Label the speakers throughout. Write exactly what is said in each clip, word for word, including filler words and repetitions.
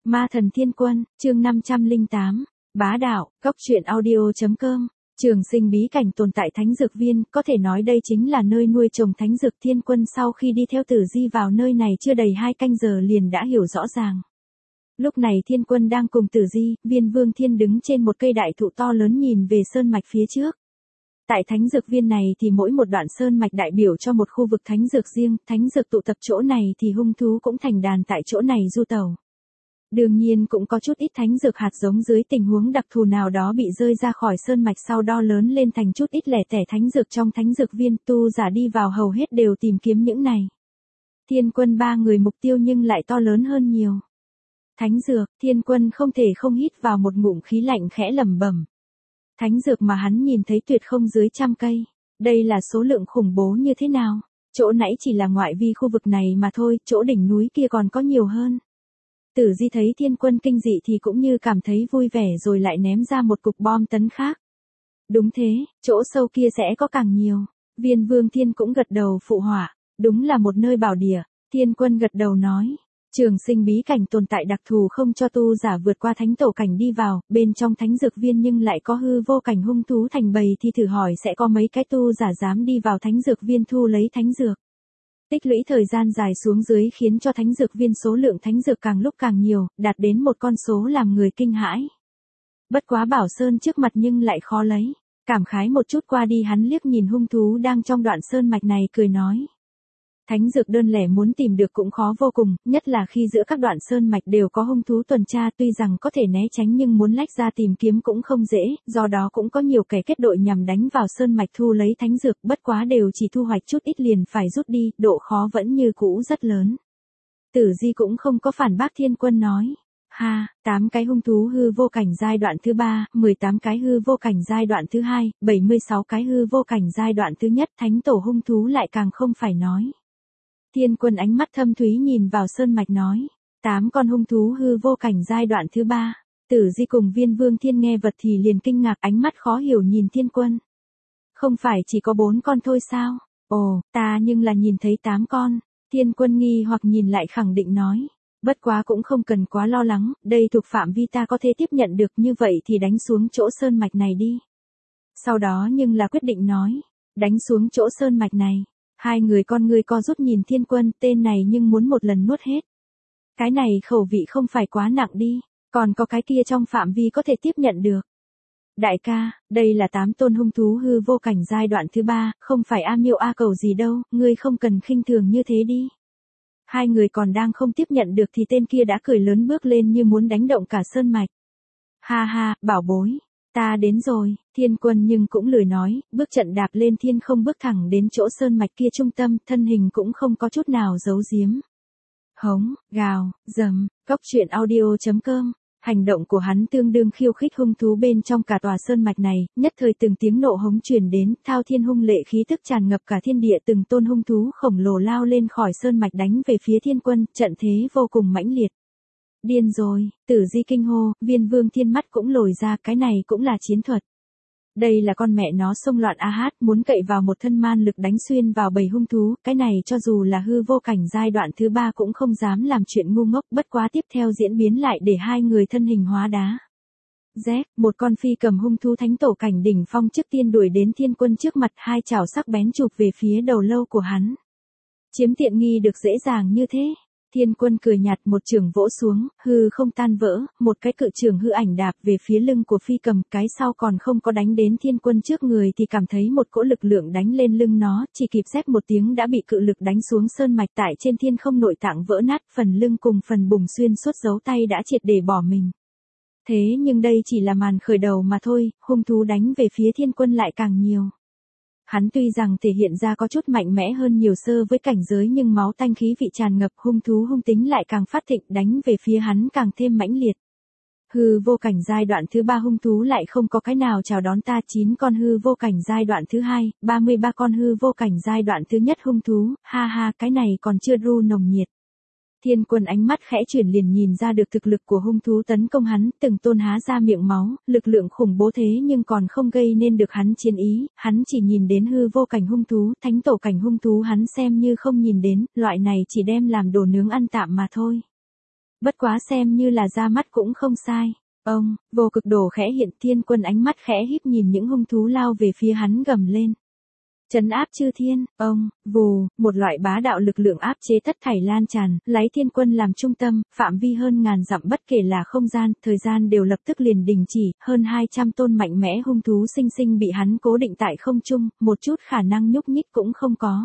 Speaker 1: Ma thần thiên quân, chương năm trăm lẻ tám, bá đạo, góc truyện audio.com. Trường sinh bí cảnh tồn tại thánh dược viên, có thể nói đây chính là nơi nuôi trồng thánh dược. Thiên quân sau khi đi theo Tử Di vào nơi này chưa đầy hai canh giờ liền đã hiểu rõ ràng. Lúc này thiên quân đang cùng Tử Di, Viên Vương Thiên đứng trên một cây đại thụ to lớn nhìn về sơn mạch phía trước. Tại thánh dược viên này thì mỗi một đoạn sơn mạch đại biểu cho một khu vực thánh dược riêng, thánh dược tụ tập chỗ này thì hung thú cũng thành đàn tại chỗ này du tẩu. Đương nhiên cũng có chút ít thánh dược hạt giống dưới tình huống đặc thù nào đó bị rơi ra khỏi sơn mạch sau đó lớn lên thành chút ít lẻ tẻ thánh dược trong thánh dược viên. Tu giả đi vào hầu hết đều tìm kiếm những này. Thiên quân ba người mục tiêu nhưng lại to lớn hơn nhiều. Thánh dược, thiên quân không thể không hít vào một ngụm khí lạnh khẽ lẩm bẩm. Thánh dược mà hắn nhìn thấy tuyệt không dưới trăm cây. Đây là số lượng khủng bố như thế nào? Chỗ nãy chỉ là ngoại vi khu vực này mà thôi, chỗ đỉnh núi kia còn có nhiều hơn. Tử Di thấy thiên quân kinh dị thì cũng như cảm thấy vui vẻ rồi lại ném ra một cục bom tấn khác. Đúng thế, chỗ sâu kia sẽ có càng nhiều. Viên Vương Thiên cũng gật đầu phụ họa. Đúng là một nơi bảo địa. Thiên quân gật đầu nói. Trường sinh bí cảnh tồn tại đặc thù không cho tu giả vượt qua thánh tổ cảnh đi vào, bên trong thánh dược viên nhưng lại có hư vô cảnh hung thú thành bầy thì thử hỏi sẽ có mấy cái tu giả dám đi vào thánh dược viên thu lấy thánh dược. Tích lũy thời gian dài xuống dưới khiến cho thánh dược viên số lượng thánh dược càng lúc càng nhiều, đạt đến một con số làm người kinh hãi. Bất quá Bảo Sơn trước mặt nhưng lại khó lấy. Cảm khái một chút qua đi hắn liếc nhìn hung thú đang trong đoạn sơn mạch này cười nói. Thánh dược đơn lẻ muốn tìm được cũng khó vô cùng, nhất là khi giữa các đoạn sơn mạch đều có hung thú tuần tra, tuy rằng có thể né tránh nhưng muốn lách ra tìm kiếm cũng không dễ, do đó cũng có nhiều kẻ kết đội nhằm đánh vào sơn mạch thu lấy thánh dược, bất quá đều chỉ thu hoạch chút ít liền phải rút đi, độ khó vẫn như cũ rất lớn. Tử Di cũng không có phản bác thiên quân nói. Ha, tám cái hung thú hư vô cảnh giai đoạn thứ ba, mười tám cái hư vô cảnh giai đoạn thứ hai, bảy mươi sáu cái hư vô cảnh giai đoạn thứ nhất, thánh tổ hung thú lại càng không phải nói. Thiên quân ánh mắt thâm thúy nhìn vào sơn mạch nói. Tám con hung thú hư vô cảnh giai đoạn thứ ba. Tử Di cùng Viên Vương Thiên nghe vật thì liền kinh ngạc ánh mắt khó hiểu nhìn thiên quân. Không phải chỉ có bốn con thôi sao? Ồ, ta nhưng là nhìn thấy tám con. Thiên quân nghi hoặc nhìn lại khẳng định nói. Bất quá cũng không cần quá lo lắng, đây thuộc phạm vi ta có thể tiếp nhận được, như vậy thì đánh xuống chỗ sơn mạch này đi. Sau đó nhưng là quyết định nói. Đánh xuống chỗ sơn mạch này. Hai người con ngươi co rút nhìn thiên quân, tên này nhưng muốn một lần nuốt hết. Cái này khẩu vị không phải quá nặng đi, còn có cái kia trong phạm vi có thể tiếp nhận được. Đại ca, đây là tám tôn hung thú hư vô cảnh giai đoạn thứ ba, không phải a miêu a cầu gì đâu, ngươi không cần khinh thường như thế đi. Hai người còn đang không tiếp nhận được thì tên kia đã cười lớn bước lên như muốn đánh động cả sơn mạch. Ha ha, bảo bối. Ta đến rồi, thiên quân nhưng cũng lười nói, bước trận đạp lên thiên không bước thẳng đến chỗ sơn mạch kia trung tâm, thân hình cũng không có chút nào giấu giếm. Hống, gào, dầm, góc truyện audio.com, hành động của hắn tương đương khiêu khích hung thú bên trong cả tòa sơn mạch này, nhất thời từng tiếng nộ hống truyền đến, thao thiên hung lệ khí tức tràn ngập cả thiên địa, từng tôn hung thú khổng lồ lao lên khỏi sơn mạch đánh về phía thiên quân, trận thế vô cùng mãnh liệt. Điên rồi, Tử Di kinh hô, Viên Vương Thiên mắt cũng lồi ra, cái này cũng là chiến thuật. Đây là con mẹ nó xông loạn a hát, muốn cậy vào một thân man lực đánh xuyên vào bầy hung thú, cái này cho dù là hư vô cảnh giai đoạn thứ ba cũng không dám làm chuyện ngu ngốc, bất quá tiếp theo diễn biến lại để hai người thân hình hóa đá. Z, một con phi cầm hung thú thánh tổ cảnh đỉnh phong trước tiên đuổi đến thiên quân trước mặt, hai chảo sắc bén chụp về phía đầu lâu của hắn. Chiếm tiện nghi được dễ dàng như thế. Thiên quân cười nhạt một chưởng vỗ xuống, hư không tan vỡ, một cái cự chưởng hư ảnh đạp về phía lưng của phi cầm, cái sau còn không có đánh đến thiên quân trước người thì cảm thấy một cỗ lực lượng đánh lên lưng nó, chỉ kịp xếp một tiếng đã bị cự lực đánh xuống sơn mạch tại trên thiên không, nội tạng vỡ nát, phần lưng cùng phần bùng xuyên suốt dấu tay đã triệt để bỏ mình. Thế nhưng đây chỉ là màn khởi đầu mà thôi, hung thú đánh về phía thiên quân lại càng nhiều. Hắn tuy rằng thể hiện ra có chút mạnh mẽ hơn nhiều so với cảnh giới nhưng máu tanh khí vị tràn ngập, hung thú hung tính lại càng phát thịnh, đánh về phía hắn càng thêm mãnh liệt. Hư vô cảnh giai đoạn thứ ba hung thú lại không có cái nào chào đón ta, chín con hư vô cảnh giai đoạn thứ hai, ba mươi ba con hư vô cảnh giai đoạn thứ nhất hung thú, ha ha, cái này còn chưa ru nồng nhiệt. Thiên quân ánh mắt khẽ chuyển liền nhìn ra được thực lực của hung thú tấn công hắn, từng tôn há ra miệng máu, lực lượng khủng bố thế nhưng còn không gây nên được hắn chiến ý, hắn chỉ nhìn đến hư vô cảnh hung thú, thánh tổ cảnh hung thú hắn xem như không nhìn đến, loại này chỉ đem làm đồ nướng ăn tạm mà thôi. Bất quá xem như là ra mắt cũng không sai. Ông, vô cực đồ khẽ hiện, thiên quân ánh mắt khẽ híp nhìn những hung thú lao về phía hắn gầm lên. Trấn áp chư thiên, ông, vù, một loại bá đạo lực lượng áp chế tất thảy lan tràn, lấy thiên quân làm trung tâm, phạm vi hơn ngàn dặm bất kể là không gian, thời gian đều lập tức liền đình chỉ, hơn hai trăm tôn mạnh mẽ hung thú sinh sinh bị hắn cố định tại không trung, một chút khả năng nhúc nhích cũng không có.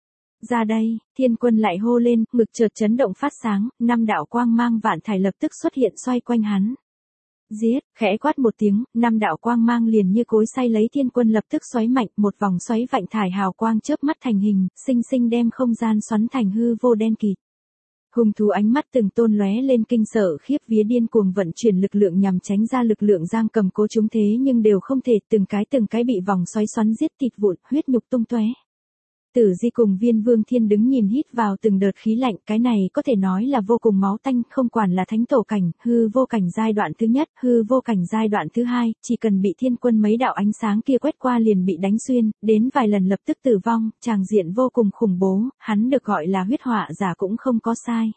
Speaker 1: Ra đây, thiên quân lại hô lên, ngực chợt chấn động phát sáng, năm đạo quang mang vạn thải lập tức xuất hiện xoay quanh hắn. Giết, khẽ quát một tiếng, năm đạo quang mang liền như cối xay lấy thiên quân lập tức xoáy mạnh, một vòng xoáy vạnh thải hào quang chớp mắt thành hình, sinh sinh đem không gian xoắn thành hư vô đen kịt. Hung thú ánh mắt từng tôn lóe lên kinh sợ khiếp vía điên cuồng vận chuyển lực lượng nhằm tránh ra lực lượng giam cầm cố chúng thế nhưng đều không thể, từng cái từng cái bị vòng xoáy xoắn giết thịt vụn, huyết nhục tung tóe. Tử Di cùng Viên Vương Thiên đứng nhìn hít vào từng đợt khí lạnh, cái này có thể nói là vô cùng máu tanh, không quản là thánh tổ cảnh, hư vô cảnh giai đoạn thứ nhất, hư vô cảnh giai đoạn thứ hai, chỉ cần bị thiên quân mấy đạo ánh sáng kia quét qua liền bị đánh xuyên, đến vài lần lập tức tử vong, tràng diện vô cùng khủng bố, hắn được gọi là huyết họa giả cũng không có sai.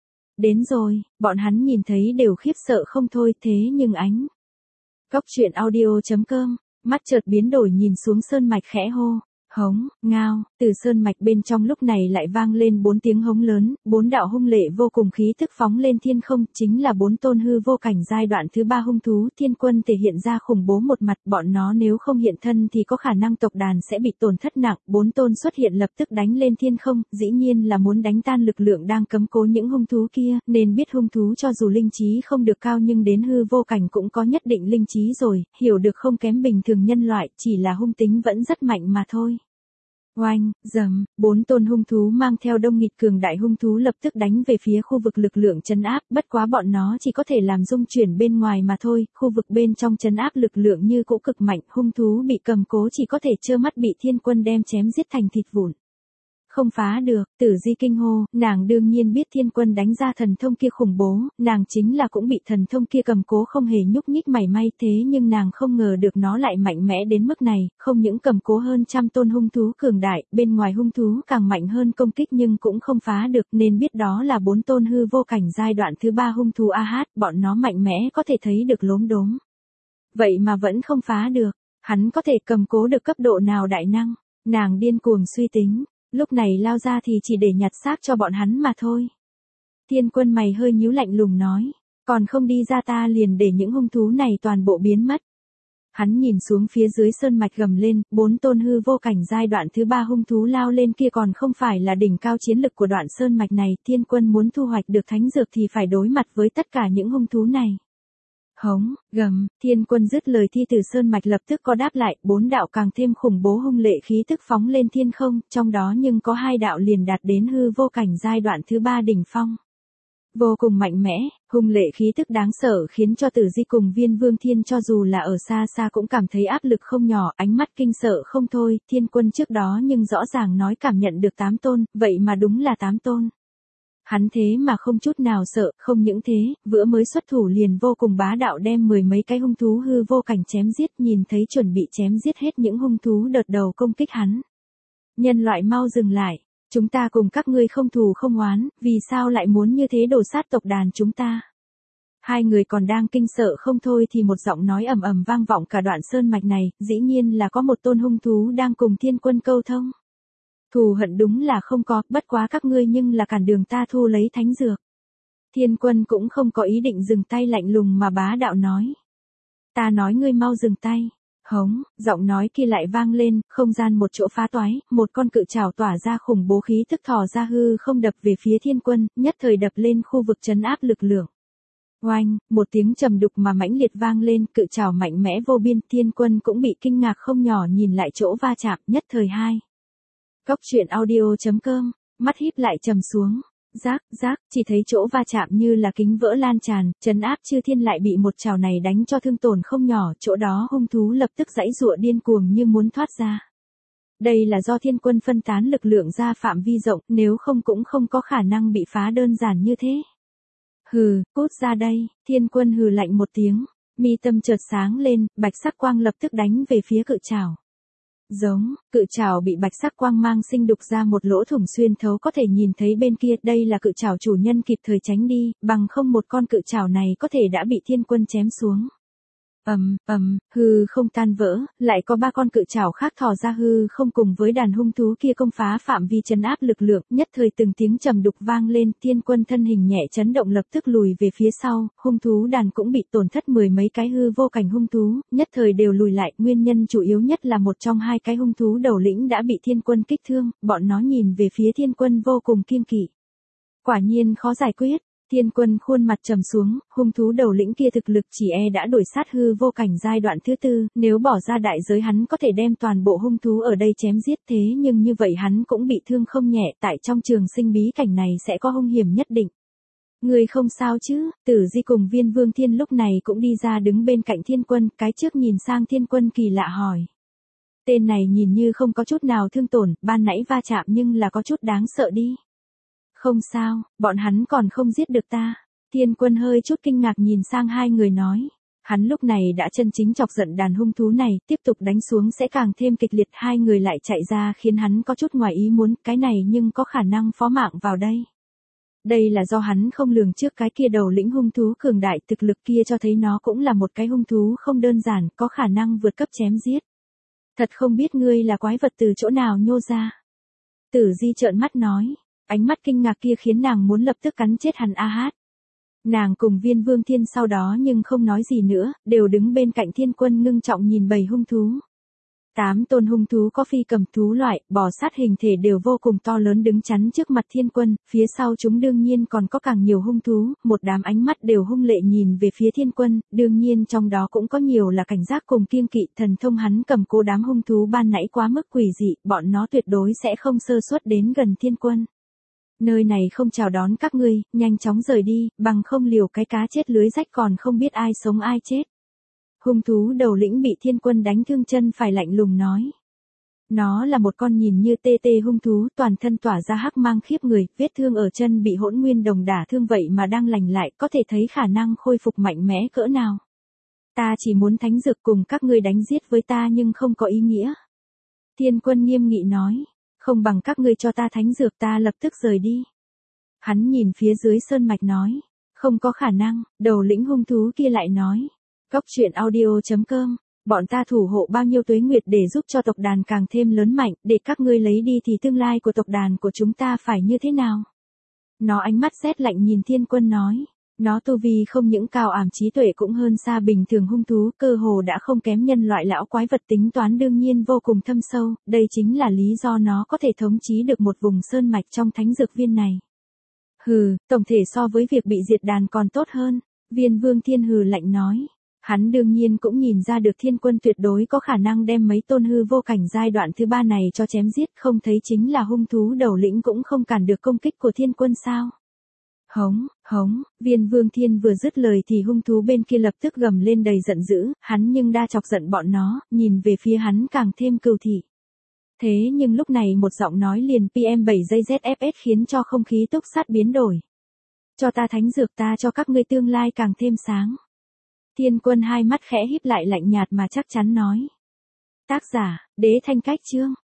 Speaker 1: Đến rồi, bọn hắn nhìn thấy đều khiếp sợ không thôi, thế nhưng ánh. Góc truyện audio chấm com, mắt chợt biến đổi nhìn xuống sơn mạch khẽ hô. Hống, ngao, từ sơn mạch bên trong lúc này lại vang lên bốn tiếng hống lớn, bốn đạo hung lệ vô cùng khí thức phóng lên thiên không, chính là bốn tôn hư vô cảnh giai đoạn thứ ba hung thú, thiên quân thể hiện ra khủng bố một mặt, bọn nó nếu không hiện thân thì có khả năng tộc đàn sẽ bị tổn thất nặng, bốn tôn xuất hiện lập tức đánh lên thiên không, dĩ nhiên là muốn đánh tan lực lượng đang cấm cố những hung thú kia, nên biết hung thú cho dù linh trí không được cao nhưng đến hư vô cảnh cũng có nhất định linh trí rồi, hiểu được không kém bình thường nhân loại, chỉ là hung tính vẫn rất mạnh mà thôi. Oanh, dầm, bốn tôn hung thú mang theo đông nghịt cường đại hung thú lập tức đánh về phía khu vực lực lượng trấn áp, bất quá bọn nó chỉ có thể làm rung chuyển bên ngoài mà thôi, khu vực bên trong trấn áp lực lượng như cũ cực mạnh, hung thú bị cầm cố chỉ có thể trơ mắt bị thiên quân đem chém giết thành thịt vụn. Không phá được, Tử Di kinh hô, nàng đương nhiên biết thiên quân đánh ra thần thông kia khủng bố, nàng chính là cũng bị thần thông kia cầm cố không hề nhúc nhích mảy may thế nhưng nàng không ngờ được nó lại mạnh mẽ đến mức này, không những cầm cố hơn trăm tôn hung thú cường đại, bên ngoài hung thú càng mạnh hơn công kích nhưng cũng không phá được nên biết đó là bốn tôn hư vô cảnh giai đoạn thứ ba hung thú a hát, bọn nó mạnh mẽ có thể thấy được lốm đốm. Vậy mà vẫn không phá được, hắn có thể cầm cố được cấp độ nào đại năng, nàng điên cuồng suy tính. Lúc này lao ra thì chỉ để nhặt xác cho bọn hắn mà thôi. Thiên quân mày hơi nhíu lạnh lùng nói, còn không đi ra ta liền để những hung thú này toàn bộ biến mất. Hắn nhìn xuống phía dưới sơn mạch gầm lên, bốn tôn hư vô cảnh giai đoạn thứ ba hung thú lao lên kia còn không phải là đỉnh cao chiến lực của đoạn sơn mạch này, thiên quân muốn thu hoạch được thánh dược thì phải đối mặt với tất cả những hung thú này. Hống, gầm, thiên quân dứt lời thi từ sơn mạch lập tức có đáp lại, bốn đạo càng thêm khủng bố hung lệ khí tức phóng lên thiên không, trong đó nhưng có hai đạo liền đạt đến hư vô cảnh giai đoạn thứ ba đỉnh phong. Vô cùng mạnh mẽ, hung lệ khí tức đáng sợ khiến cho Tử Di cùng Viên Vương Thiên cho dù là ở xa xa cũng cảm thấy áp lực không nhỏ, ánh mắt kinh sợ không thôi, thiên quân trước đó nhưng rõ ràng nói cảm nhận được tám tôn, vậy mà đúng là tám tôn. Hắn thế mà không chút nào sợ, không những thế, vừa mới xuất thủ liền vô cùng bá đạo đem mười mấy cái hung thú hư vô cảnh chém giết, nhìn thấy chuẩn bị chém giết hết những hung thú đợt đầu công kích hắn. Nhân loại mau dừng lại, chúng ta cùng các ngươi không thù không oán, vì sao lại muốn như thế đổ sát tộc đàn chúng ta? Hai người còn đang kinh sợ không thôi thì một giọng nói ầm ầm vang vọng cả đoạn sơn mạch này, dĩ nhiên là có một tôn hung thú đang cùng thiên quân câu thông. Thù hận đúng là không có, bất quá các ngươi nhưng là cản đường ta thu lấy thánh dược. Thiên quân cũng không có ý định dừng tay lạnh lùng mà bá đạo nói. Ta nói ngươi mau dừng tay. Hống, giọng nói kia lại vang lên, không gian một chỗ phá toái, một con cự trảo tỏa ra khủng bố khí tức thò ra hư không đập về phía thiên quân, nhất thời đập lên khu vực trấn áp lực lượng. Oanh, một tiếng trầm đục mà mãnh liệt vang lên, cự trảo mạnh mẽ vô biên, thiên quân cũng bị kinh ngạc không nhỏ nhìn lại chỗ va chạm, nhất thời hai. Góc truyện audio chấm com, mắt híp lại trầm xuống, rác, rác, chỉ thấy chỗ va chạm như là kính vỡ lan tràn, trấn áp chư thiên lại bị một trảo này đánh cho thương tổn không nhỏ, chỗ đó hung thú lập tức giãy giụa điên cuồng như muốn thoát ra. Đây là do thiên quân phân tán lực lượng ra phạm vi rộng, nếu không cũng không có khả năng bị phá đơn giản như thế. Hừ, cút ra đây, thiên quân hừ lạnh một tiếng, mi tâm chợt sáng lên, bạch sắc quang lập tức đánh về phía cự trảo. Giống, cự trảo bị bạch sắc quang mang sinh đục ra một lỗ thủng xuyên thấu có thể nhìn thấy bên kia, đây là cự trảo chủ nhân kịp thời tránh đi, bằng không một con cự trảo này có thể đã bị thiên quân chém xuống. Ầm, ầm, hư không tan vỡ, lại có ba con cự trảo khác thò ra hư không cùng với đàn hung thú kia công phá phạm vi trấn áp lực lượng, nhất thời từng tiếng trầm đục vang lên, thiên quân thân hình nhẹ chấn động lập tức lùi về phía sau, hung thú đàn cũng bị tổn thất mười mấy cái hư vô cảnh hung thú, nhất thời đều lùi lại, nguyên nhân chủ yếu nhất là một trong hai cái hung thú đầu lĩnh đã bị thiên quân kích thương, bọn nó nhìn về phía thiên quân vô cùng kiêng kỵ. Quả nhiên khó giải quyết. Thiên quân khuôn mặt trầm xuống, hung thú đầu lĩnh kia thực lực chỉ e đã đổi sát hư vô cảnh giai đoạn thứ tư, nếu bỏ ra đại giới hắn có thể đem toàn bộ hung thú ở đây chém giết, thế nhưng như vậy hắn cũng bị thương không nhẹ, tại trong trường sinh bí cảnh này sẽ có hung hiểm nhất định. Người không sao chứ? Tử Di cùng Viên Vương Thiên lúc này cũng đi ra đứng bên cạnh thiên quân, cái trước nhìn sang thiên quân kỳ lạ hỏi. Tên này nhìn như không có chút nào thương tổn, ban nãy va chạm nhưng là có chút đáng sợ đi. Không sao, bọn hắn còn không giết được ta. Thiên quân hơi chút kinh ngạc nhìn sang hai người nói. Hắn lúc này đã chân chính chọc giận đàn hung thú này, tiếp tục đánh xuống sẽ càng thêm kịch liệt, hai người lại chạy ra khiến hắn có chút ngoài ý muốn, cái này nhưng có khả năng phó mạng vào đây. Đây là do hắn không lường trước cái kia đầu lĩnh hung thú cường đại, thực lực kia cho thấy nó cũng là một cái hung thú không đơn giản, có khả năng vượt cấp chém giết. Thật không biết ngươi là quái vật từ chỗ nào nhô ra. Tử Di trợn mắt nói. Ánh mắt kinh ngạc kia khiến nàng muốn lập tức cắn chết hắn a hát. Nàng cùng Viên Vương Thiên sau đó nhưng không nói gì nữa, đều đứng bên cạnh thiên quân ngưng trọng nhìn bầy hung thú. Tám tôn hung thú có phi cầm thú loại, bò sát hình thể đều vô cùng to lớn đứng chắn trước mặt thiên quân, phía sau chúng đương nhiên còn có càng nhiều hung thú, một đám ánh mắt đều hung lệ nhìn về phía thiên quân, đương nhiên trong đó cũng có nhiều là cảnh giác cùng kiêng kỵ, thần thông hắn cầm cố đám hung thú ban nãy quá mức quỷ dị, bọn nó tuyệt đối sẽ không sơ suất đến gần thiên quân. Nơi này không chào đón các ngươi, nhanh chóng rời đi, bằng không liều cái cá chết lưới rách còn không biết ai sống ai chết. Hung thú đầu lĩnh bị thiên quân đánh thương chân phải lạnh lùng nói. Nó là một con nhìn như tê tê hung thú, toàn thân tỏa ra hắc mang khiếp người, vết thương ở chân bị hỗn nguyên đồng đả thương vậy mà đang lành lại, có thể thấy khả năng khôi phục mạnh mẽ cỡ nào. Ta chỉ muốn thánh dược cùng các ngươi đánh giết với ta nhưng không có ý nghĩa. Thiên quân nghiêm nghị nói. Không bằng các ngươi cho ta thánh dược ta lập tức rời đi. Hắn nhìn phía dưới sơn mạch nói. Không có khả năng, đầu lĩnh hung thú kia lại nói. Góc truyện audio chấm com, bọn ta thủ hộ bao nhiêu tuế nguyệt để giúp cho tộc đàn càng thêm lớn mạnh, để các ngươi lấy đi thì tương lai của tộc đàn của chúng ta phải như thế nào? Nó ánh mắt rét lạnh nhìn thiên quân nói. Nó tu vi không những cao ảm trí tuệ cũng hơn xa bình thường hung thú, cơ hồ đã không kém nhân loại lão quái vật, tính toán đương nhiên vô cùng thâm sâu, đây chính là lý do nó có thể thống chí được một vùng sơn mạch trong thánh dược viên này. Hừ, tổng thể so với việc bị diệt đàn còn tốt hơn, Viên Vương Thiên hừ lạnh nói. Hắn đương nhiên cũng nhìn ra được thiên quân tuyệt đối có khả năng đem mấy tôn hư vô cảnh giai đoạn thứ ba này cho chém giết, không thấy chính là hung thú đầu lĩnh cũng không cản được công kích của thiên quân sao. Hống, hống, Viên Vương Thiên vừa dứt lời thì hung thú bên kia lập tức gầm lên đầy giận dữ, hắn nhưng đa chọc giận bọn nó, nhìn về phía hắn càng thêm cừu thị. Thế nhưng lúc này một giọng nói liền pê em bảy giây Z F S khiến cho không khí túc sát biến đổi. Cho ta thánh dược ta cho các ngươi tương lai càng thêm sáng. Thiên quân hai mắt khẽ híp lại lạnh nhạt mà chắc chắn nói. Tác giả, Đế Thanh Cách Chương.